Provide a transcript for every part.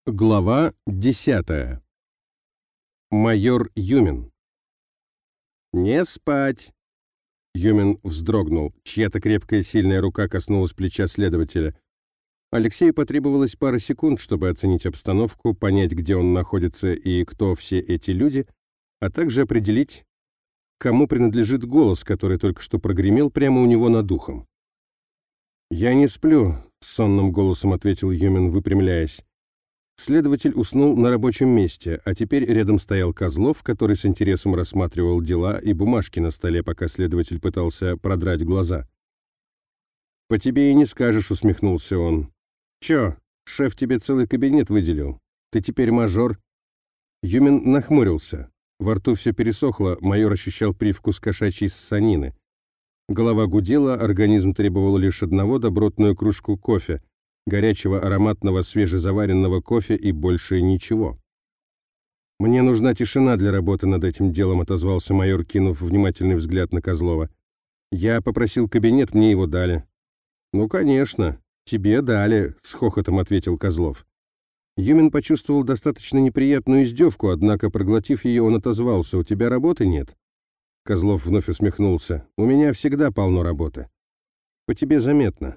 Глава 10. Майор Юмин. «Не спать!» Юмин вздрогнул. Чья-то крепкая сильная рука коснулась плеча следователя. Алексею потребовалось пара секунд, чтобы оценить обстановку, понять, где он находится и кто все эти люди, а также определить, кому принадлежит голос, который только что прогремел прямо у него над ухом. «Я не сплю», — сонным голосом ответил Юмин, выпрямляясь. Следователь уснул на рабочем месте, а теперь рядом стоял Козлов, который с интересом рассматривал дела и бумажки на столе, пока следователь пытался продрать глаза. «По тебе и не скажешь», — усмехнулся он. «Чё, шеф тебе целый кабинет выделил? Ты теперь мажор?» Юмин нахмурился. Во рту все пересохло, майор ощущал привкус кошачьей ссанины. Голова гудела, организм требовал лишь одного — добротную кружку кофе, горячего ароматного свежезаваренного кофе и больше ничего. «Мне нужна тишина для работы над этим делом», — отозвался майор, кинув внимательный взгляд на Козлова. «Я попросил кабинет, мне его дали». «Ну, конечно, тебе дали», — с хохотом ответил Козлов. Юмин почувствовал достаточно неприятную издевку, однако, проглотив ее, он отозвался: «У тебя работы нет?» Козлов вновь усмехнулся. «У меня всегда полно работы. По тебе заметно».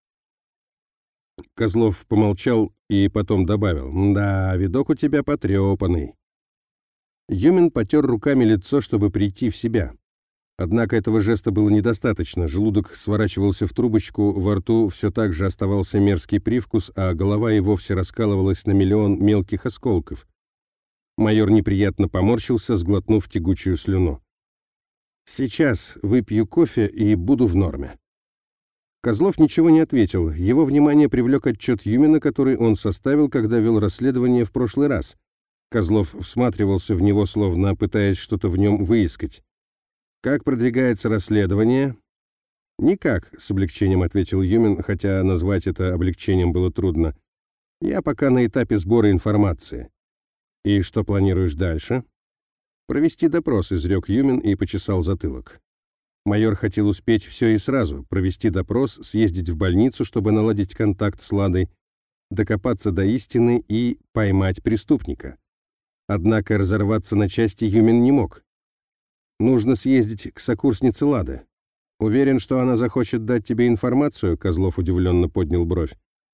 Козлов помолчал и потом добавил: «Да, видок у тебя потрепанный». Юмин потер руками лицо, чтобы прийти в себя. Однако этого жеста было недостаточно. Желудок сворачивался в трубочку, во рту все так же оставался мерзкий привкус, а голова и вовсе раскалывалась на миллион мелких осколков. Майор неприятно поморщился, сглотнув тягучую слюну. «Сейчас выпью кофе и буду в норме». Козлов ничего не ответил. Его внимание привлек отчет Юмина, который он составил, когда вел расследование в прошлый раз. Козлов всматривался в него, словно пытаясь что-то в нем выискать. «Как продвигается расследование?» «Никак», — с облегчением ответил Юмин, хотя назвать это облегчением было трудно. «Я пока на этапе сбора информации». «И что планируешь дальше?» «Провести допрос», — изрек Юмин и почесал затылок. Майор хотел успеть все и сразу: провести допрос, съездить в больницу, чтобы наладить контакт с Ладой, докопаться до истины и поймать преступника. Однако разорваться на части Юмин не мог. «Нужно съездить к сокурснице Лады. Уверен, что она захочет дать тебе информацию?» Козлов удивленно поднял бровь.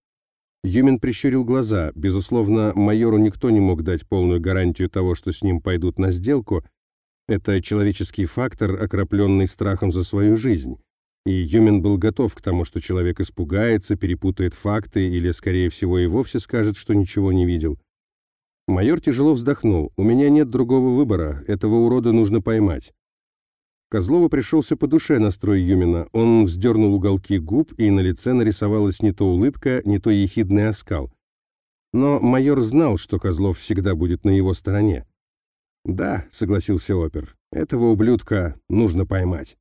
Юмин прищурил глаза. Безусловно, майору никто не мог дать полную гарантию того, что с ним пойдут на сделку. Это человеческий фактор, окропленный страхом за свою жизнь. И Юмин был готов к тому, что человек испугается, перепутает факты или, скорее всего, и вовсе скажет, что ничего не видел. Майор тяжело вздохнул. «У меня нет другого выбора. Этого урода нужно поймать». Козлову пришелся по душе настрой Юмина. Он вздернул уголки губ, и на лице нарисовалась не то улыбка, не то ехидный оскал. Но майор знал, что Козлов всегда будет на его стороне. «Да», — согласился опер, — «этого ублюдка нужно поймать».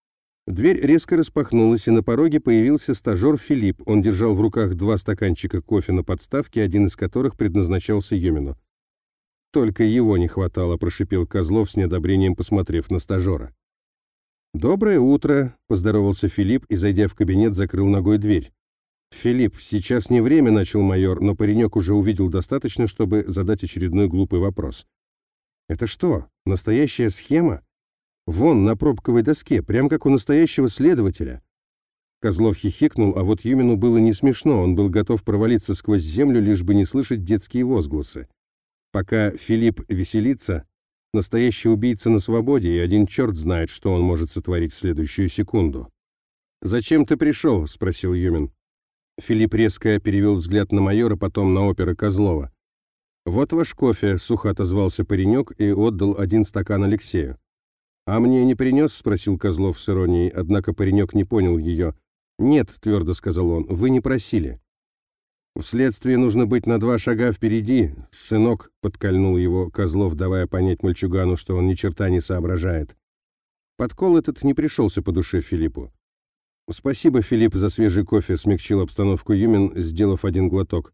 Дверь резко распахнулась, и на пороге появился стажер Филипп. Он держал в руках 2 стаканчика кофе на подставке, один из которых предназначался Юмину. «Только его не хватало», — прошипел Козлов с неодобрением, посмотрев на стажера. «Доброе утро», — поздоровался Филипп и, зайдя в кабинет, закрыл ногой дверь. «Филипп, сейчас не время», — начал майор, но паренек уже увидел достаточно, чтобы задать очередной глупый вопрос. «Это что, настоящая схема? Вон, на пробковой доске, прям как у настоящего следователя». Козлов хихикнул, а вот Юмину было не смешно, он был готов провалиться сквозь землю, лишь бы не слышать детские возгласы. Пока Филипп веселится, настоящий убийца на свободе, и один черт знает, что он может сотворить в следующую секунду. «Зачем ты пришел?» — спросил Юмин. Филипп резко перевел взгляд на майора, потом на опера Козлова. «Вот ваш кофе», — сухо отозвался паренек и отдал 1 стакан Алексею. «А мне не принес?» — спросил Козлов с иронией, однако паренек не понял ее. «Нет», — твердо сказал он, — «вы не просили». «В следствии нужно быть на 2 шага впереди, сынок», — подкольнул его Козлов, давая понять мальчугану, что он ни черта не соображает. Подкол этот не пришелся по душе Филиппу. «Спасибо, Филипп, за свежий кофе», — смягчил обстановку Юмин, сделав 1 глоток.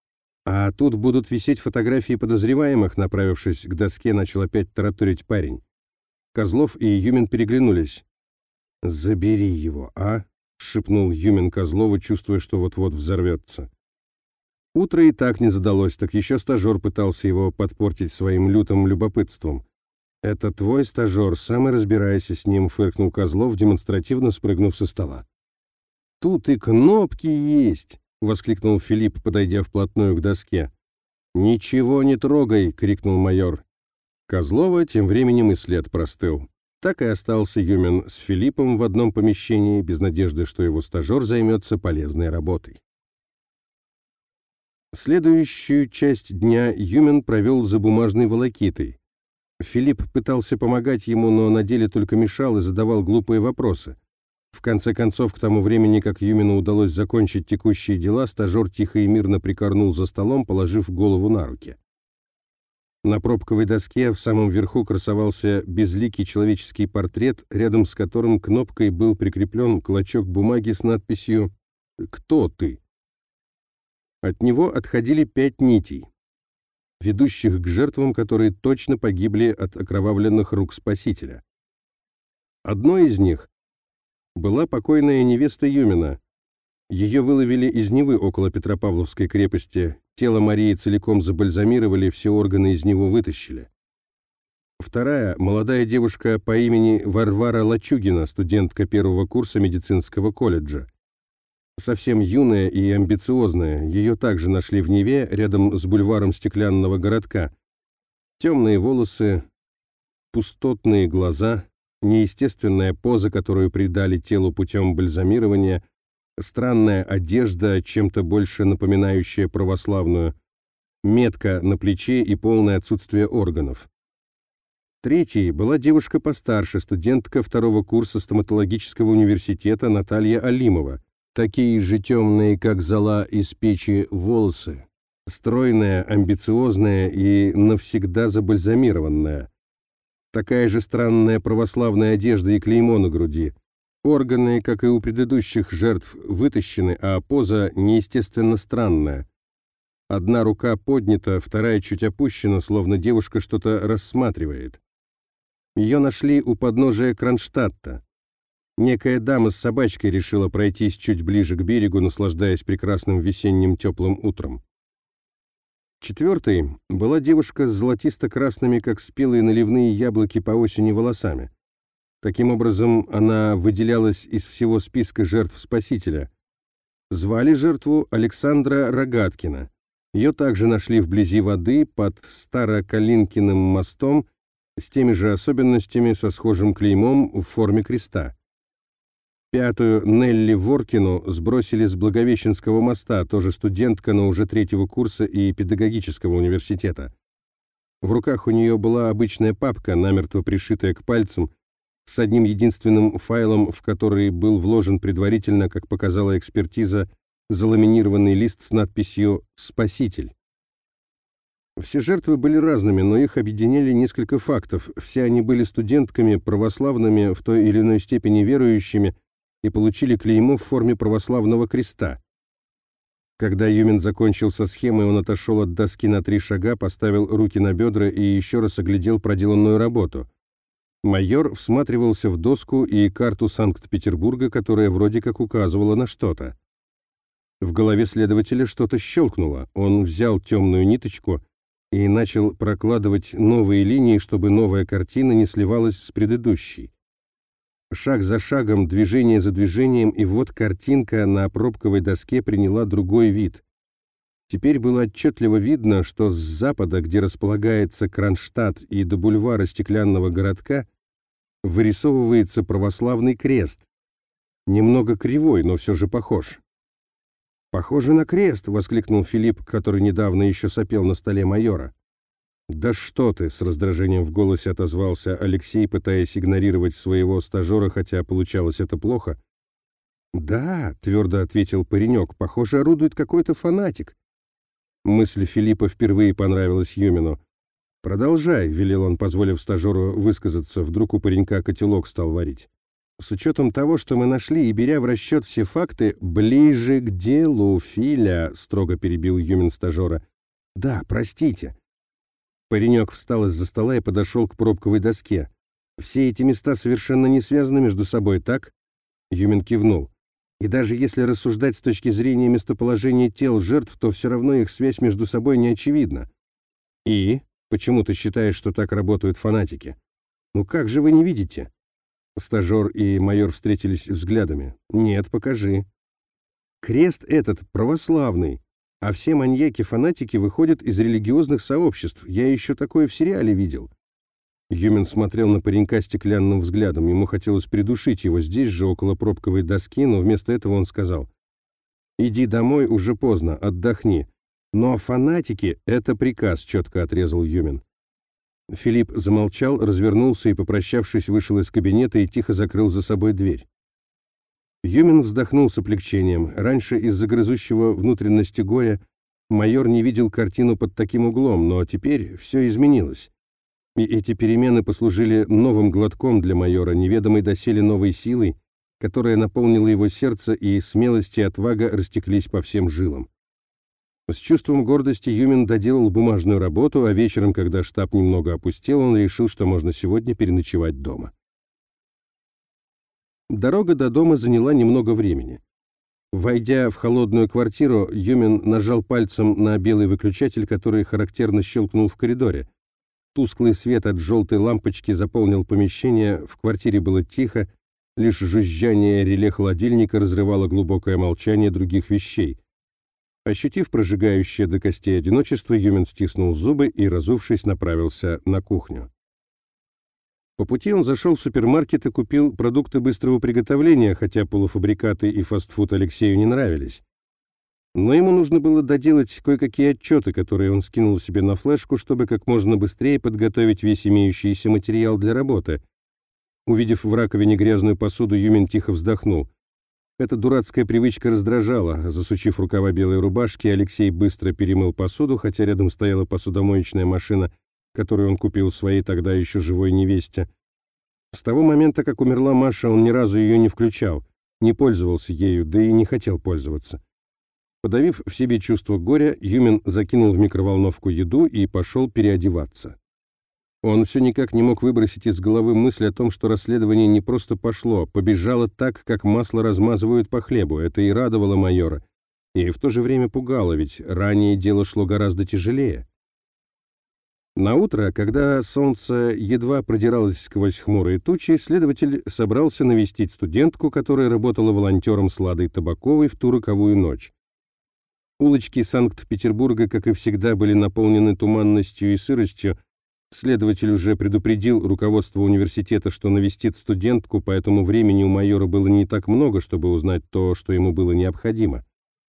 «А тут будут висеть фотографии подозреваемых», — направившись к доске, начал опять тараторить парень. Козлов и Юмин переглянулись. «Забери его, а?» — шепнул Юмин Козлову, чувствуя, что вот-вот взорвется. Утро и так не задалось, так еще стажер пытался его подпортить своим лютым любопытством. «Это твой стажер, сам и разбирайся с ним», — фыркнул Козлов, демонстративно спрыгнув со стола. «Тут и кнопки есть!» — воскликнул Филипп, подойдя вплотную к доске. «Ничего не трогай!» — крикнул майор. Козлова тем временем и след простыл. Так и остался Юмин с Филиппом в одном помещении, без надежды, что его стажер займется полезной работой. Следующую часть дня Юмин провел за бумажной волокитой. Филипп пытался помогать ему, но на деле только мешал и задавал глупые вопросы. В конце концов, к тому времени, как Юмину удалось закончить текущие дела, стажер тихо и мирно прикорнул за столом, положив голову на руки. На пробковой доске в самом верху красовался безликий человеческий портрет, рядом с которым кнопкой был прикреплен клочок бумаги с надписью «Кто ты?». От него отходили 5 нитей, ведущих к жертвам, которые точно погибли от окровавленных рук Спасителя. Одной из них была покойная невеста Юмина. Ее выловили из Невы около Петропавловской крепости. Тело Марии целиком забальзамировали, все органы из него вытащили. Вторая – молодая девушка по имени Варвара Лачугина, студентка 1-го курса медицинского колледжа. Совсем юная и амбициозная, ее также нашли в Неве, рядом с бульваром Стеклянного городка. Темные волосы, пустотные глаза, неестественная поза, которую придали телу путем бальзамирования, странная одежда, чем-то больше напоминающая православную, метка на плече и полное отсутствие органов. Третьей была девушка постарше, студентка 2-го курса стоматологического университета Наталья Алимова. Такие же темные, как зола из печи, волосы, стройная, амбициозная и навсегда забальзамированная. Такая же странная православная одежда и клеймо на груди. Органы, как и у предыдущих жертв, вытащены, а поза неестественно странная. Одна рука поднята, вторая чуть опущена, словно девушка что-то рассматривает. Ее нашли у подножия Кронштадта. Некая дама с собачкой решила пройтись чуть ближе к берегу, наслаждаясь прекрасным весенним теплым утром. Четвертой была девушка с золотисто-красными, как спелые наливные яблоки по осени, волосами. Таким образом, она выделялась из всего списка жертв Спасителя. Звали жертву Александра Рогаткина. Ее также нашли вблизи воды под Старокалинкиным мостом с теми же особенностями, со схожим клеймом в форме креста. Пятую, Нелли Воркину, сбросили с Благовещенского моста, тоже студентка, но уже 3-го курса и педагогического университета. В руках у нее была обычная папка, намертво пришитая к пальцам, с одним единственным файлом, в который был вложен предварительно, как показала экспертиза, заламинированный лист с надписью «Спаситель». Все жертвы были разными, но их объединяли несколько фактов. Все они были студентками, православными, в той или иной степени верующими, и получили клеймо в форме православного креста. Когда Юмин закончил со схемой, он отошел от доски на 3 шага, поставил руки на бедра и еще раз оглядел проделанную работу. Майор всматривался в доску и карту Санкт-Петербурга, которая вроде как указывала на что-то. В голове следователя что-то щелкнуло. Он взял темную ниточку и начал прокладывать новые линии, чтобы новая картина не сливалась с предыдущей. Шаг за шагом, движение за движением, и вот картинка на пробковой доске приняла другой вид. Теперь было отчетливо видно, что с запада, где располагается Кронштадт, и до бульвара Стеклянного городка, вырисовывается православный крест. Немного кривой, но все же похож. «Похоже на крест!» — воскликнул Филипп, который недавно еще сопел на столе майора. «Да что ты!» — с раздражением в голосе отозвался Алексей, пытаясь игнорировать своего стажера, хотя получалось это плохо. «Да», — твердо ответил паренек, — «похоже, орудует какой-то фанатик». Мысль Филиппа впервые понравилась Юмину. «Продолжай», — велел он, позволив стажеру высказаться, вдруг у паренька котелок стал варить. «С учетом того, что мы нашли, и беря в расчет все факты, ближе к делу, Филя», — строго перебил Юмин стажера. «Да, простите». Паренек встал из-за стола и подошел к пробковой доске. «Все эти места совершенно не связаны между собой, так?» Юмин кивнул. И даже если рассуждать с точки зрения местоположения тел жертв, то все равно их связь между собой не очевидна. И? Почему ты считаешь, что так работают фанатики? Ну как же вы не видите? Стажер и майор встретились взглядами. Нет, покажи. Крест этот православный, а все маньяки-фанатики выходят из религиозных сообществ. Я еще такое в сериале видел. Юмин смотрел на паренька стеклянным взглядом. Ему хотелось придушить его здесь же, около пробковой доски, но вместо этого он сказал: «Иди домой, уже поздно, отдохни». «Но фанатики — это приказ», — четко отрезал Юмин. Филипп замолчал, развернулся и, попрощавшись, вышел из кабинета и тихо закрыл за собой дверь. Юмин вздохнул с облегчением. Раньше из-за грызущего внутренности горя майор не видел картину под таким углом, но теперь все изменилось. И эти перемены послужили новым глотком для майора, неведомой доселе новой силой, которая наполнила его сердце, и смелость и отвага растеклись по всем жилам. С чувством гордости Юмин доделал бумажную работу, а вечером, когда штаб немного опустел, он решил, что можно сегодня переночевать дома. Дорога до дома заняла немного времени. Войдя в холодную квартиру, Юмин нажал пальцем на белый выключатель, который характерно щелкнул в коридоре. Тусклый свет от желтой лампочки заполнил помещение, в квартире было тихо, лишь жужжание реле холодильника разрывало глубокое молчание других вещей. Ощутив прожигающее до костей одиночество, Юмин стиснул зубы и, разувшись, направился на кухню. По пути он зашел в супермаркет и купил продукты быстрого приготовления, хотя полуфабрикаты и фастфуд Алексею не нравились. Но ему нужно было доделать кое-какие отчеты, которые он скинул себе на флешку, чтобы как можно быстрее подготовить весь имеющийся материал для работы. Увидев в раковине грязную посуду, Юмин тихо вздохнул. Эта дурацкая привычка раздражала. Засучив рукава белой рубашки, Алексей быстро перемыл посуду, хотя рядом стояла посудомоечная машина, которую он купил своей тогда еще живой невесте. С того момента, как умерла Маша, он ни разу ее не включал, не пользовался ею, да и не хотел пользоваться. Подавив в себе чувство горя, Юмин закинул в микроволновку еду и пошел переодеваться. Он все никак не мог выбросить из головы мысль о том, что расследование не просто пошло, побежало так, как масло размазывают по хлебу. Это и радовало майора, и в то же время пугало, ведь ранее дело шло гораздо тяжелее. Наутро, когда солнце едва продиралось сквозь хмурые тучи, следователь собрался навестить студентку, которая работала волонтером с Ладой Табаковой в ту роковую ночь. Улочки Санкт-Петербурга, как и всегда, были наполнены туманностью и сыростью. Следователь уже предупредил руководство университета, что навестит студентку, поэтому времени у майора было не так много, чтобы узнать то, что ему было необходимо.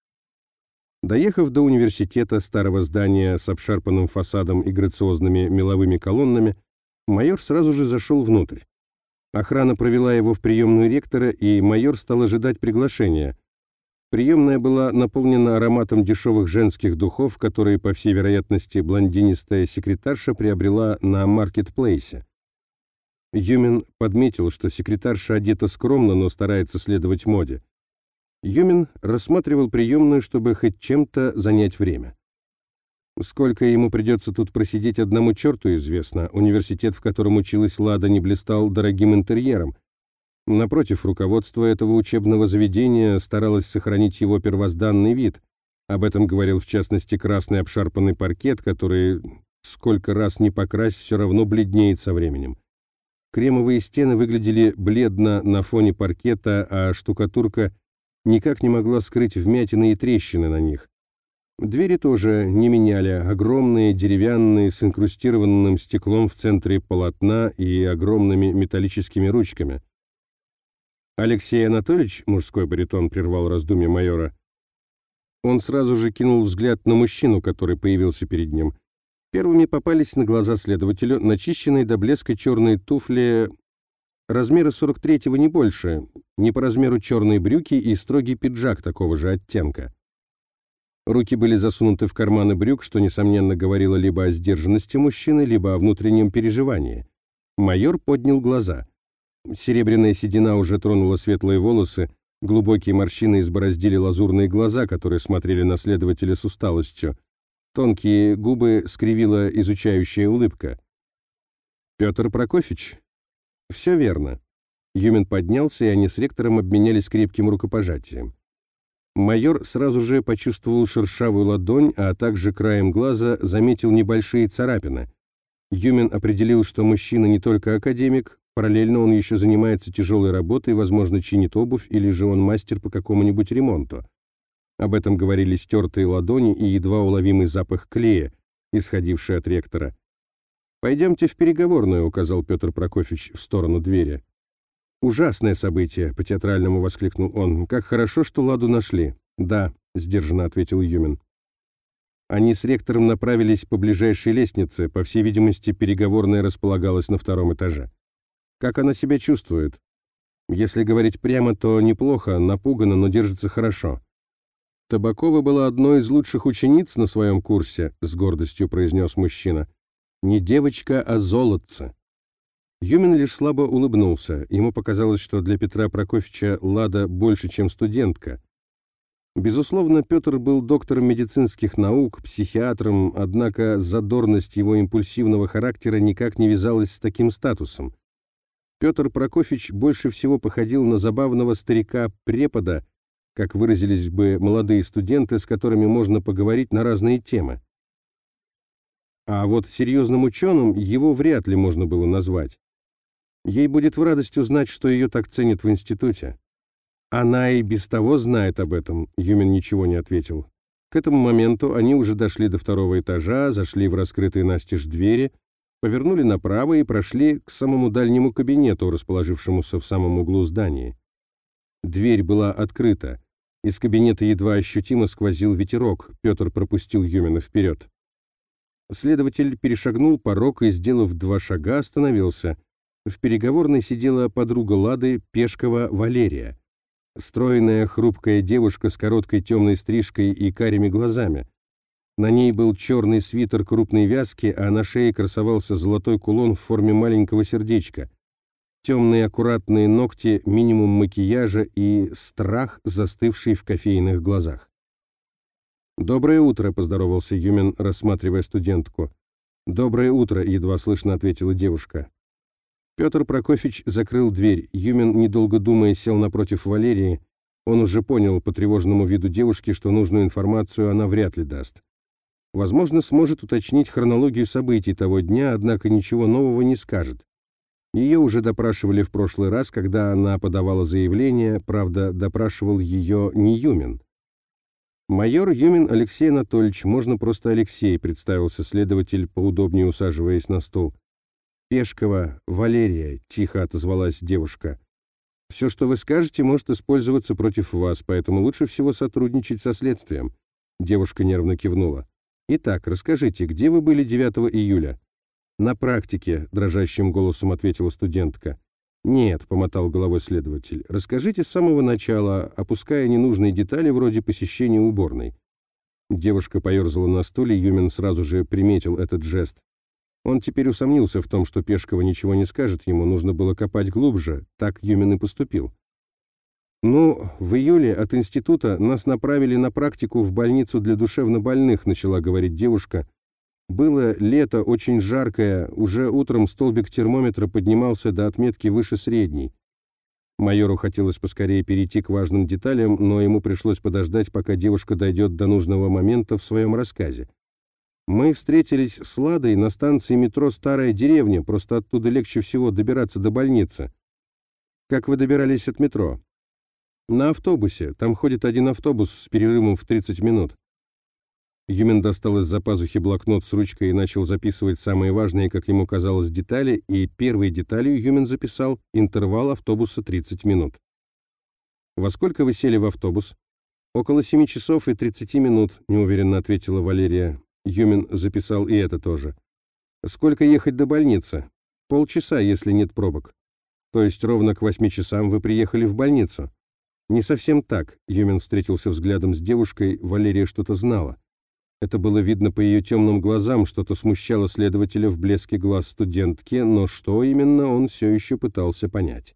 Доехав до университета, старого здания с обшарпанным фасадом и грациозными меловыми колоннами, майор сразу же зашел внутрь. Охрана провела его в приемную ректора, и майор стал ожидать приглашения. Приемная была наполнена ароматом дешевых женских духов, которые, по всей вероятности, блондинистая секретарша приобрела на маркетплейсе. Юмин подметил, что секретарша одета скромно, но старается следовать моде. Юмин рассматривал приемную, чтобы хоть чем-то занять время. Сколько ему придется тут просидеть, одному черту известно. Университет, в котором училась Лада, не блистал дорогим интерьером. Напротив, руководство этого учебного заведения старалось сохранить его первозданный вид. Об этом говорил, в частности, красный обшарпанный паркет, который, сколько раз ни покрась, все равно бледнеет со временем. Кремовые стены выглядели бледно на фоне паркета, а штукатурка никак не могла скрыть вмятины и трещины на них. Двери тоже не меняли, огромные, деревянные, с инкрустированным стеклом в центре полотна и огромными металлическими ручками. «Алексей Анатольевич», — мужской баритон прервал раздумье майора. Он сразу же кинул взгляд на мужчину, который появился перед ним. Первыми попались на глаза следователю начищенные до блеска черные туфли размера 43-го не больше, не по размеру черные брюки и строгий пиджак такого же оттенка. Руки были засунуты в карманы брюк, что, несомненно, говорило либо о сдержанности мужчины, либо о внутреннем переживании. Майор поднял глаза. Серебряная седина уже тронула светлые волосы, глубокие морщины избороздили лазурные глаза, которые смотрели на следователя с усталостью. Тонкие губы скривила изучающая улыбка. «Петр Прокофьевич?» «Все верно. Юмин поднялся, и они с ректором обменялись крепким рукопожатием. Майор сразу же почувствовал шершавую ладонь, а также краем глаза заметил небольшие царапины. Юмин определил, что мужчина не только академик, параллельно он еще занимается тяжелой работой, возможно, чинит обувь или же он мастер по какому-нибудь ремонту. Об этом говорили стертые ладони и едва уловимый запах клея, исходивший от ректора. «Пойдемте в переговорную», — указал Петр Прокофьевич в сторону двери. «Ужасное событие», — по-театральному воскликнул он. «Как хорошо, что Ладу нашли». «Да», — сдержанно ответил Юмин. Они с ректором направились по ближайшей лестнице. По всей видимости, переговорная располагалась на 2-м этаже. «Как она себя чувствует?» «Если говорить прямо, то неплохо, напугана, но держится хорошо». «Табакова была одной из лучших учениц на своем курсе», — с гордостью произнес мужчина. «Не девочка, а золотце». Юмин лишь слабо улыбнулся. Ему показалось, что для Петра Прокофьевича Лада больше, чем студентка. Безусловно, Петр был доктором медицинских наук, психиатром, однако задорность его импульсивного характера никак не вязалась с таким статусом. Петр Прокофьевич больше всего походил на забавного старика-препода, как выразились бы молодые студенты, с которыми можно поговорить на разные темы. А вот серьезным ученым его вряд ли можно было назвать. Ей будет в радость узнать, что ее так ценят в институте. Она и без того знает об этом, Юмин ничего не ответил. К этому моменту они уже дошли до 2-го этажа, зашли в раскрытые настежь двери, повернули направо и прошли к самому дальнему кабинету, расположившемуся в самом углу здания. Дверь была открыта. Из кабинета едва ощутимо сквозил ветерок. Петр пропустил Юмина вперед. Следователь перешагнул порог и, сделав 2 шага, остановился. В переговорной сидела подруга Лады, Пешкова Валерия. Стройная, хрупкая девушка с короткой темной стрижкой и карими глазами. На ней был черный свитер крупной вязки, а на шее красовался золотой кулон в форме маленького сердечка. Темные аккуратные ногти, минимум макияжа и страх, застывший в кофейных глазах. «Доброе утро», — поздоровался Юмин, рассматривая студентку. «Доброе утро», — едва слышно ответила девушка. Петр Прокофьевич закрыл дверь. Юмин, недолго думая, сел напротив Валерии. Он уже понял по тревожному виду девушки, что нужную информацию она вряд ли даст. Возможно, сможет уточнить хронологию событий того дня, однако ничего нового не скажет. Ее уже допрашивали в прошлый раз, когда она подавала заявление, правда, допрашивал ее не Юмин. «Майор Юмин Алексей Анатольевич, можно просто Алексей», — представился следователь, поудобнее усаживаясь на стул. «Пешкова Валерия», — тихо отозвалась девушка. «Все, что вы скажете, может использоваться против вас, поэтому лучше всего сотрудничать со следствием». Девушка нервно кивнула. «Итак, расскажите, где вы были 9 июля?» «На практике», — дрожащим голосом ответила студентка. «Нет», — помотал головой следователь, — «расскажите с самого начала, опуская ненужные детали вроде посещения уборной». Девушка поерзала на стуле, Юмин сразу же приметил этот жест. Он теперь усомнился в том, что Пешкова ничего не скажет ему, нужно было копать глубже, так Юмин и поступил. «Ну, в июле от института нас направили на практику в больницу для душевнобольных», — начала говорить девушка. «Было лето, очень жаркое, уже утром столбик термометра поднимался до отметки выше средней». Майору хотелось поскорее перейти к важным деталям, но ему пришлось подождать, пока девушка дойдет до нужного момента в своем рассказе. «Мы встретились с Ладой на станции метро «Старая деревня», просто оттуда легче всего добираться до больницы». «Как вы добирались от метро?» «На автобусе. Там ходит один автобус с перерывом в 30 минут». Юмин достал из-за пазухи блокнот с ручкой и начал записывать самые важные, как ему казалось, детали, и первой деталью Юмин записал интервал автобуса 30 минут. «Во сколько вы сели в автобус?» «Около 7 часов и 30 минут», — неуверенно ответила Валерия. Юмин записал и это тоже. «Сколько ехать до больницы?» «Полчаса, если нет пробок». «То есть ровно к 8 часам вы приехали в больницу?» «Не совсем так», — Юмин встретился взглядом с девушкой, Валерия что-то знала. Это было видно по ее темным глазам, что-то смущало следователя в блеске глаз студентки, но что именно, он все еще пытался понять.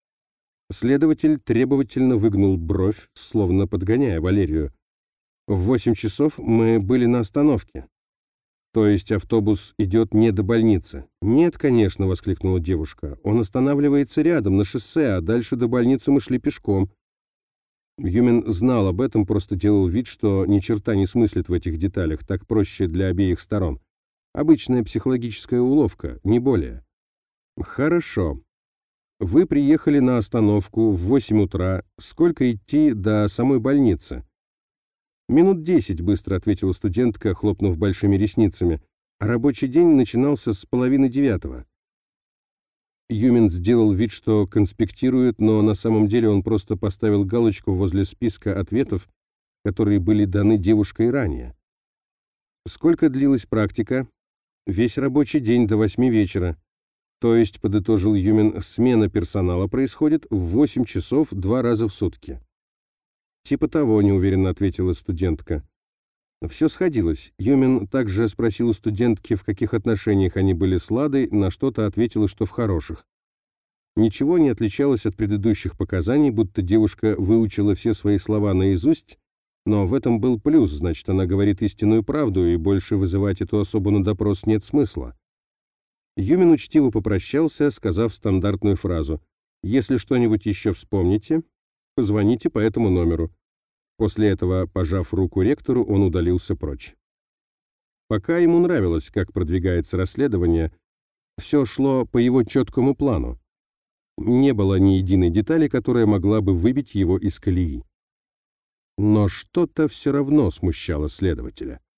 Следователь требовательно выгнул бровь, словно подгоняя Валерию. «В 8 часов мы были на остановке». То есть автобус идет не до больницы? Нет, конечно, воскликнула девушка. Он останавливается рядом, на шоссе, а дальше до больницы мы шли пешком. Юмен знал об этом, просто делал вид, что ни черта не смыслит в этих деталях, так проще для обеих сторон. Обычная психологическая уловка, не более. Хорошо. Вы приехали на остановку в 8 утра. Сколько идти до самой больницы? Минут 10, быстро ответила студентка, хлопнув большими ресницами. А рабочий день начинался с 8:30. Юмин сделал вид, что конспектирует, но на самом деле он просто поставил галочку возле списка ответов, которые были даны девушкой ранее. Сколько длилась практика? Весь рабочий день до 8 вечера. То есть, подытожил Юмин, смена персонала происходит в 8 часов 2 раза в сутки. Типа того, неуверенно ответила студентка. Все сходилось. Юмин также спросил у студентки, в каких отношениях они были с Ладой, на что-то ответила, что в хороших. Ничего не отличалось от предыдущих показаний, будто девушка выучила все свои слова наизусть, но в этом был плюс, значит, она говорит истинную правду, и больше вызывать эту особу на допрос нет смысла. Юмин учтиво попрощался, сказав стандартную фразу: «Если что-нибудь еще вспомните, позвоните по этому номеру». После этого, пожав руку ректору, он удалился прочь. Пока ему нравилось, как продвигается расследование, все шло по его четкому плану. Не было ни единой детали, которая могла бы выбить его из колеи. Но что-то все равно смущало следователя.